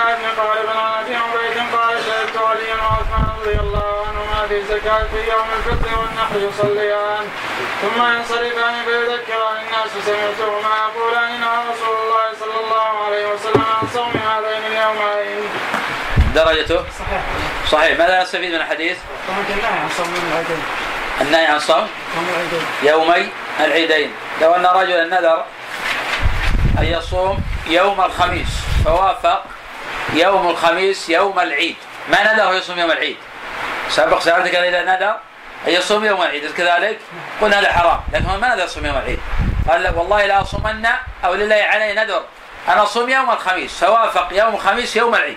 الله بن قارب عن ابي عبيد قال شهدت عليا وعثمان رضي الله عنهما في زكاة في يوم الفطر والنحر يصليان ثم ينصرفان فيذكران الناس سمعتهما يقولان انها رسول الله صلى الله عليه وسلم عن صوم هذين اليومين. درجته صحيح. ماذا نستفيد من الحديث؟ النهي عن صوم العيدين. النهي عن صوم يومي العيدين. لو ان رجلا نذر ان يصوم يوم الخميس فوافق يوم الخميس يوم العيد، ما نذر يصوم يوم العيد. سابق سألتك إذا نذر أن يصوم يوم العيد كذلك قلنا هذا حرام، لكن هو ما نذر يصوم يوم العيد. قال والله لا أصومن أو لله علي نذر أنا أصوم يوم الخميس فوافق يوم الخميس يوم العيد.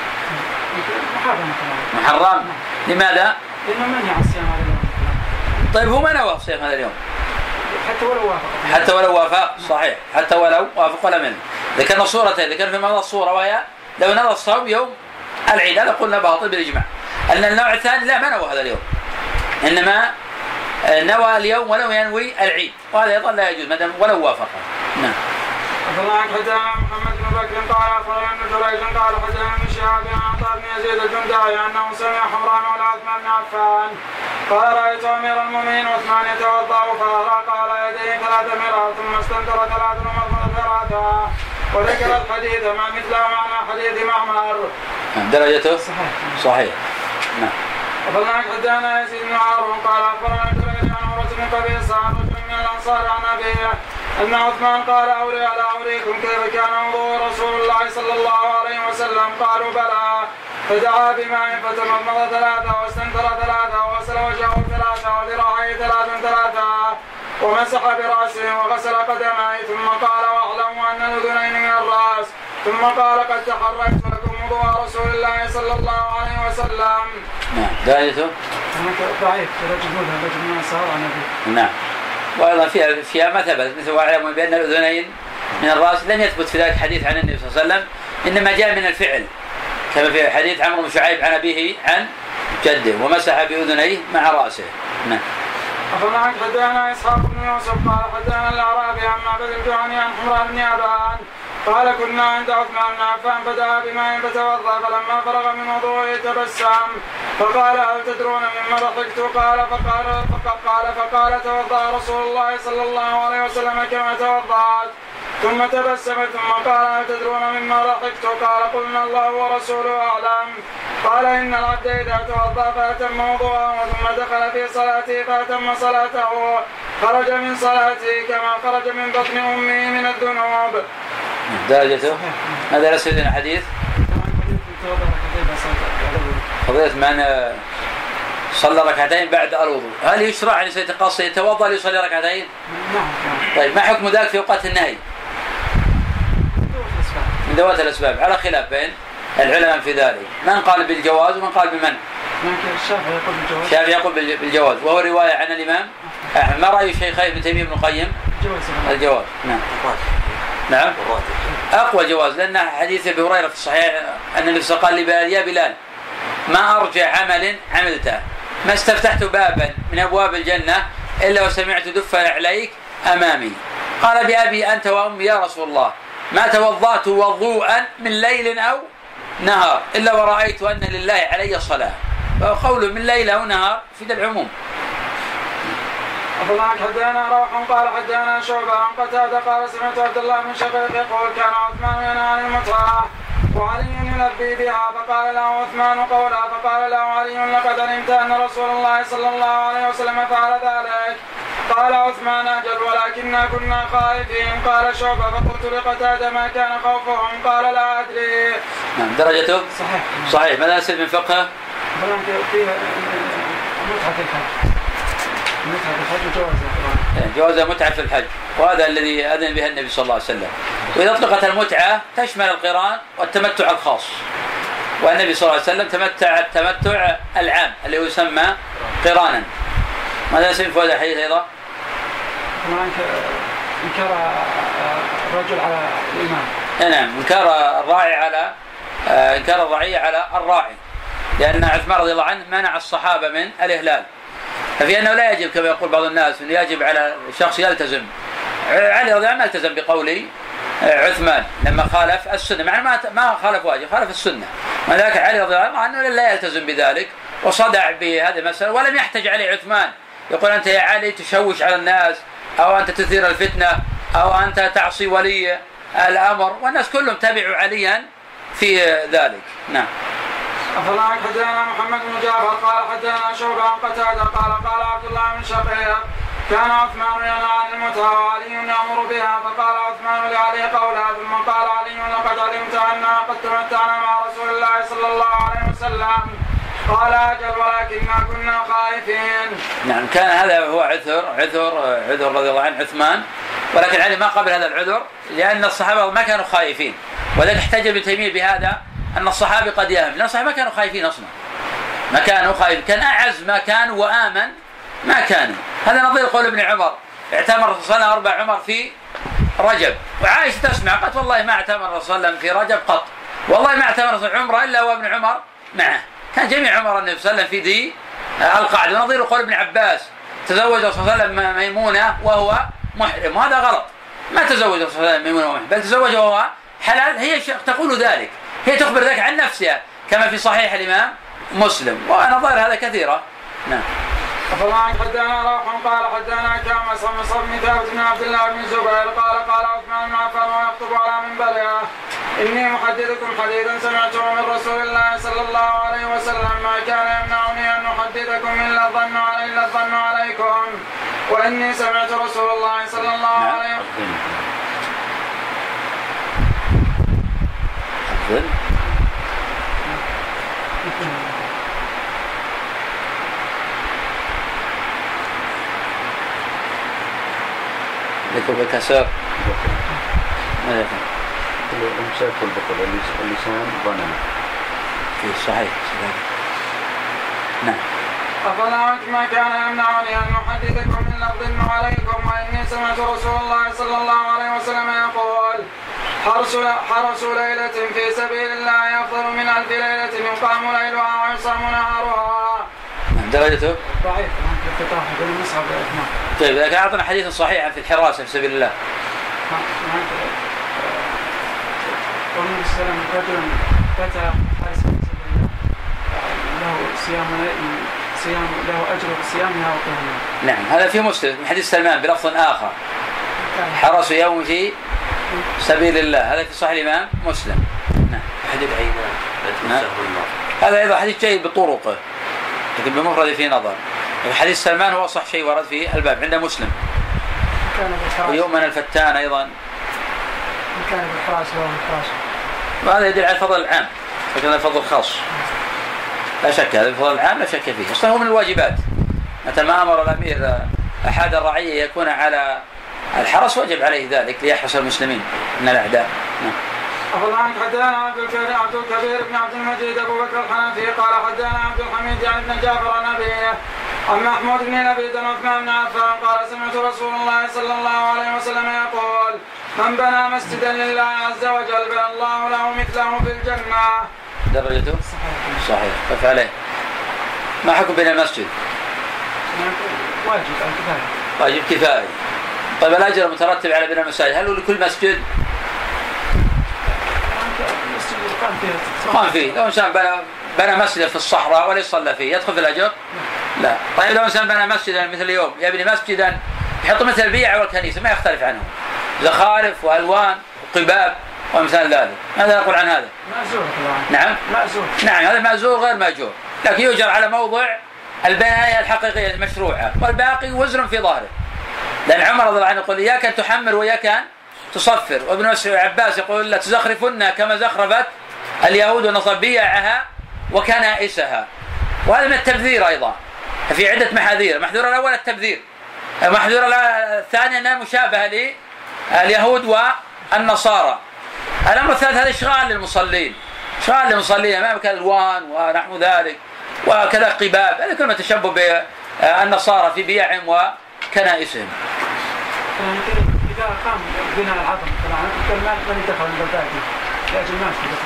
محرم. لماذا؟ لأنه منهي عن صيام هذا اليوم. طيب هو ما نوى صيام هذا اليوم حتى ولو وافق. صحيح، حتى ولو وافق ولا منه. ذكرنا صورتين، ذكرنا في ماذا الصورة وهي لو نوى الصوم يوم العيد هذا قلنا باطل بالإجماع. أن النوع الثاني لا ما نوى هذا اليوم، إنما نوى اليوم ولو ينوي العيد، وهذا أيضا لا يجوز مدام ولو وافق. نعم. أخبرنا حدثنا محمد بن بكر قال أخبرنا ابن جريج قال حدثنا ابن شهاب عن عطاء بن يزيد الجندي أنه سمع حمران مولى عثمان بن عفان قال رأيت أمير المؤمنين عثمان يتوضأ فأراق على يديه 3 مرات ثم استنثر 3 ومضمض 3 وذكر الحديث مع مثل معنى حديث معمر. درجته صحيح. نعم. أخبرنا حدثنا يزيد بن هارون قال أخبرنا جريج عن عروة بن قبيصة عن رجل من الأنصار عن أبيه أن عثمان قال أولي على أوليكم كيف كان وضوء رسول الله صلى الله عليه وسلم؟ قالوا بلى. فدعا بماء فتمضمض 3 واستنثر 3 وغسل وجهه 3 وذراعيه 3 ومسح برأسه وغسل قدميه ثم قال واعلموا أن الأذنين من الرأس ثم قال قد تحركت لكم وضوء رسول الله صلى الله عليه وسلم. نعم. دايته ضعيف رجل من الأنصار عن أبيه. نعم. وأيضا فيها ما ثبت مثل واعلموا بأن الأذنين من الرأس لم يثبت في ذلك حديث عن النبي صلى الله عليه وسلم، إنما جاء من الفعل كما في حديث عمرو بن شعيب عن أبيه عن جده ومسح بأذنيه مع رأسه. نعم. أخبرنا حدثنا إسحاق بن يوسف قال حدثنا الأعرابي عن معبد الجهني عن حمران بن أبان قال كنا عند عثمان بن عفان فدعا بماء فتوضأ فلما فرغ من وضوءه تبسم فقال هل تدرون مما ضحكت؟ فقال توضأ رسول الله صلى الله عليه وسلم كما توضأت ثم تبسم ثم قال هل تدرون مما ضحكت؟ قال قلنا الله ورسوله أعلم. قال إن العبد إذا توضأ فأتم وضوءه ثم دخل في صلاته فأتم صلاته خرج من صلاته كما خرج من بطن أمه من الذنوب. درجته هذا لا سيدنا حديث قضية من صلى ركعتين بعد الوضوء، هل يشرع أن يتقصد يتوضأ ليصلي ركعتين؟ طيب ما حكم ذلك في أوقات النهي؟ من ذوات الأسباب على خلاف بين العلماء في ذلك، من قال بالجواز ومن قال بمن؟ الشافعي يقول بالجواز وهو رواية عن الإمام أحمد. ما رأي الشيخين ابن تيمية بن القيم؟ الجواز. نعم. نعم. أقوى جواز لأن حديث أبي هريرة في الصحيح أن النبي قال لبلال يا بلال ما أرجع عمل عملته ما استفتحت بابا من أبواب الجنة إلا وسمعت دفا عليك أمامي. قال بأبي أنت وأمي يا رسول الله ما توضأت وضوءا من ليل أو نهار إلا ورأيت أن لله علي صلاة، فقول من ليل أو نهار في العموم. أخبرنا حدثنا روح قال حدثنا شعبة عن قتادة قال سمعت عبد الله بن شقيق يقول كان عثمان ينهى عن المتعة وعلي يلبي بها فقال له عثمان قولا فقال له علي لقد علمت أن رسول الله صلى الله عليه وسلم فعل ذلك. قال عثمان أجل ولكننا كنا خائفين. قال شعبة فقلت لقتادة ما كان خوفهم؟ قال لا أدري. نعم. درجته صحيح. ماذا نسأل من فقه؟ جواز متعة في الحج، وهذا الذي أذن به النبي صلى الله عليه وسلم. وإذا أطلقت المتعة تشمل القران والتمتع الخاص، والنبي صلى الله عليه وسلم تمتع التمتع العام اللي هو يسمى قرانا. ماذا نسمي في هذا الحديث أيضا؟ إنكار الرجل على الإمام. نعم. إنكار الرعية على الراعي، لأن عثمان رضي الله عنه منع الصحابة من الإهلال، ففي أنه لا يجب كما يقول بعض الناس أنه يجب على الشخص يلتزم. علي رضي الله عنه التزم بقول عثمان لما خالف السنة، مع ما خالف واجب، خالف السنة، ولكن علي رضي الله عنه لا يلتزم بذلك وصدع بهذه المسألة، ولم يحتج عليه عثمان يقول أنت يا علي تشوش على الناس، أو أنت تثير الفتنة، أو أنت تعصي ولي الأمر، والناس كلهم تبعوا عليا في ذلك. نعم. أفلا حدثنا محمد بن جعفر قال حدثنا شعبة عن قتادة قال عبد الله بن شقيق كان عثمان ينهى عن المتعة وعلي يأمر بها، فقال عثمان لعلي قولها، ثم قال علي لقد علمت أنها قد تمتعنا مع رسول الله صلى الله عليه وسلم. قال أجل ولكننا كنا خائفين. نعم، كان هذا هو عذر رضي الله عنه عثمان، ولكن علي ما قبل هذا العذر لأن الصحابة ما كانوا خائفين، وذلك احتج ابن تيمية بهذا أن الصحابة قد يهم، لأن الصحابة ما كانوا خائفين أصلا، ما كانوا خائفين، كان أعز ما كانوا وآمن ما كانوا. هذا نظير قول ابن عمر اعتمر الرسول صلى الله عليه وسلم 4 عمر في رجب، وعائشة تسمع قالت والله ما اعتمر الرسول صلى الله عليه وسلم في رجب قط، والله ما اعتمر الرسول عمره إلا وابن عمر معه، كان جميع عمر النبي صلى الله عليه وسلم في ذي القعدة. ونظير قول ابن عباس تزوج الرسول صلى الله عليه وسلم ميمونة وهو محرم، وهذا غلط، ما تزوج الرسول صلى الله عليه وسلم ميمونة وهو محرم، بل تزوج وهو حلال، هي تقول ذلك، هي تخبر ذلك عن نفسها كما في صحيح الإمام مسلم، ونظائر هذا كثيرة. نعم. أفلا حدثنا روح قال حدثنا كامس عن مصعب بن ثابت بن عبد الله بن الزبير قال عثمان بن عفان ويخطب على منبرها إني محدثكم حديثا سمعته من رسول الله صلى الله عليه وسلم ما كان يمنعني أن أحدثكم إلا الظن عليكم، وإني سمعت رسول الله صلى الله عليه وسلم. ذكر بالكسر الإمساك والبطل اللسان ظننا في صحيح. نعم. أفلا ما كان يمنعني أن أحدثكم إلا الظن عليكم، وإني سمعت رسول الله صلى الله عليه وسلم يقول حرس ليلة في سبيل الله أفضل من 1000 ليلة يقام ليلها ويصام نهارها. درجته ضعيف. طيب لكن أعطنا حديث صحيح في الحراسة في سبيل الله. قول النبي صلى الله عليه وسلم رجل فتى حارس في سبيل الله له أجر صيامها وقيامها. نعم، هذا في مسلم من حديث سلمان بلفظ آخر حرس يوم في سبيل الله، هذا في صحيح الإمام مسلم. نعم. حديث عينان هذا أيضا حديث جيد بطرقه لكن بمفرد فيه نظر. حديث سلمان هو أصح شيء ورد في الباب عند مسلم. ويؤمن الفتان أيضا كان بالحراس وهذا يدل على الفضل العام، لكن الفضل الخاص لا شك، هذا الفضل العام لا شك فيه، أصلا هو من الواجبات. متى ما أمر الأمير أحد الرعية يكون على الحرس وجب عليه ذلك ليحرس المسلمين من الأعداء. أفضل عنك حدثنا عبد الكبير بن عبد المجيد أبو بكر الحنفي قال حدثنا عبد الحميد يعني بن جعفر عن أبيه عن محمود بن نبي عثمان بن عفان قال سمعت رسول الله صلى الله عليه وسلم يقول من بنى مسجدا لله عز وجل بنى الله له مثله في الجنة. درجته صحيح. كيف عليه؟ ما حكم بناء المسجد؟ واجب كفاية. طيب الأجر المترتب على بناء المساجد هل هو لكل مسجد؟ قام فيه. لو إنسان بنى مسجدا في الصحراء وليس صلى فيه يدخل في الأجر؟ لا. طيب لو إنسان بنى مسجدا مثل اليوم يبني مسجدا يحط مثل البيع والكنيسة ما يختلف عنه، زخارف وألوان وقباب وأمثال ذلك، ماذا نقول عن هذا؟ مأجور. نعم مأجور. نعم، هذا مأجور غير مأجور، لكن يؤجر على موضع البناية الحقيقية المشروعة، والباقي وزر في ظهره. لأن عمر رضي الله عنه يقول إياك أن تحمر وإياك أن تصفر، وابن عباس يقول لا تزخرفن كما زخرفت اليهود والنصارى بيعها وكنائسها، وهذا من التبذير أيضا. ففي عدة محاذير، المحذور الأول التبذير، المحذور الثاني أنها مشابهة لليهود والنصارى. الأمر الثالث هذا إشغال للمصلين، إشغال للمصلين أمام كالألوان ونحو ذلك وكذا قباب، هذا كلمة تشبه بالنصارى في بيعهم وكنائسهم. إذا قام بناء العظم طبعا من يدخل البلداتي لأجل الناس في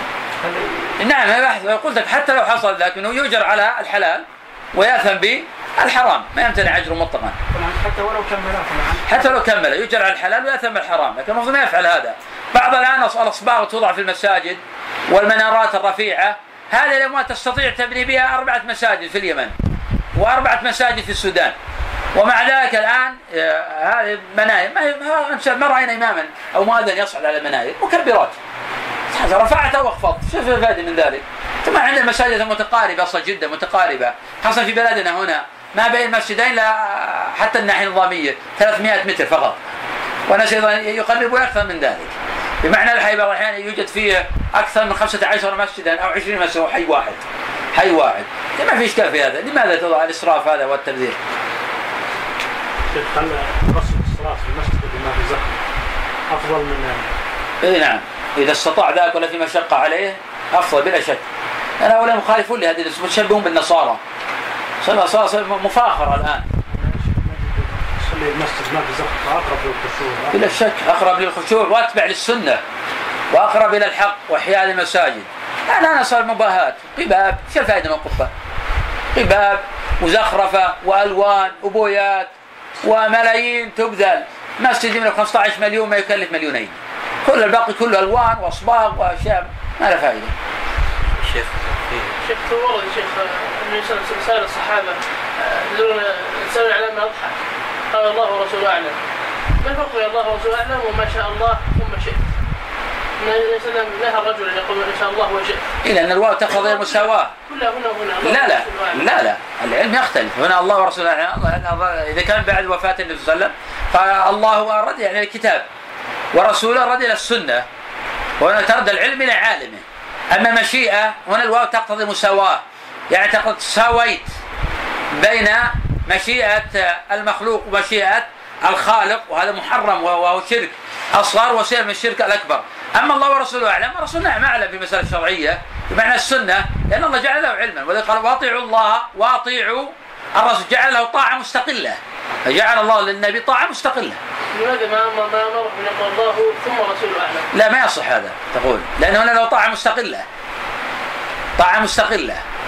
التشبه. نعم، قلت لك حتى لو حصل لكنه يؤجر على الحلال ويأثم الحرام ما يمتنع أجره مطلقا حتى ولو كمله حتى لو كمل يجر على الحلال ويأثم الحرام، لكن المفروض ما يفعل هذا. بعض الآن الأصباغ توضع في المساجد والمنارات الرفيعة، هذه الأموال تستطيع تبني بها 4 مساجد في اليمن و4 مساجد في السودان، ومع ذلك الآن هذه مناير ما رأينا إماما أو مؤذن يصعد على المناير، مكبرات رفعت أو أخفض، شوف الفائدة من ذلك. ثم عندنا المساجد المتقاربة أصلا جدا متقاربة، خاصة في بلدنا هنا ما بين المسجدين لا حتى الناحية النظامية 300 متر فقط، وناس أيضا يقربون أكثر من ذلك، بمعنى الحي بعض الأحيان يوجد فيه أكثر من 15 مسجدا أو 20 مسجد وحي واحد، حي واحد، ما في إشكال في هذا. لماذا تضع الإسراف هذا والتبذير؟ شيخ خلى قصر الصلاة في المسجد اللي ما في زحمة أفضل من إيه نعم، إذا استطاع ذلك ولا في مشقة عليه أفضل بلا شك. أنا أولا مخالفون لهذه متشبهون بالنصارى، صار مفاخرة الآن. المسجد ما في زحمة أقرب للخشوع بلا شك أقرب للخشوع وأتبع للسنة وأقرب إلى الحق وإحياء المساجد. أنا صار مباهات قباب، شو الفائدة من القبة؟ قباب وزخرفة وألوان وبويات وملايين تبذل، مسجد من 15 مليون ما يكلف 2 مليون، كل الباقي كله ألوان وأصباغ وأشياء ما له فائدة. شيخ ورد شيخ النبي صلى الله عليه وسلم سأل الصحابة يسألون على ما أضحى، قال الله ورسوله أعلم. ما الفرق بين الله ورسوله أعلم وما شاء الله ثم شئت؟ النبي صلى الله عليه وسلم نهى الرجل أن يقول إن شاء الله وشئت. إلى أن الواو تقتضي المساواة. كلها هنا لا العلم يختلف، هنا الله ورسوله إذا كان بعد وفاة النبي صلى الله عليه وسلم فالله رد يعني الكتاب ورسوله رد إلى السنة، وهنا ترد العلم إلى عالمه. أما مشيئة هنا الواو تقتضي مساواة، يعني تساويت بين مشيئة المخلوق ومشيئة الخالق، وهذا محرم وهو شرك أصغر وسير من الشرك الأكبر. أما الله ورسوله أعلم، رسولنا ما أعلم في مسألة شرعية بمعنى السنة، لأن الله جعل له علما، ولذلك قال واطيعوا الله واطيعوا الرسول، جعل له طاعة مستقلة، فجعل الله للنبي طاعة مستقلة. لماذا ما نروح نقول الله ثم رسوله أعلم؟ لا ما يصح هذا تقول، لأن هنا له طاعة مستقلة، طاعة مستقلة.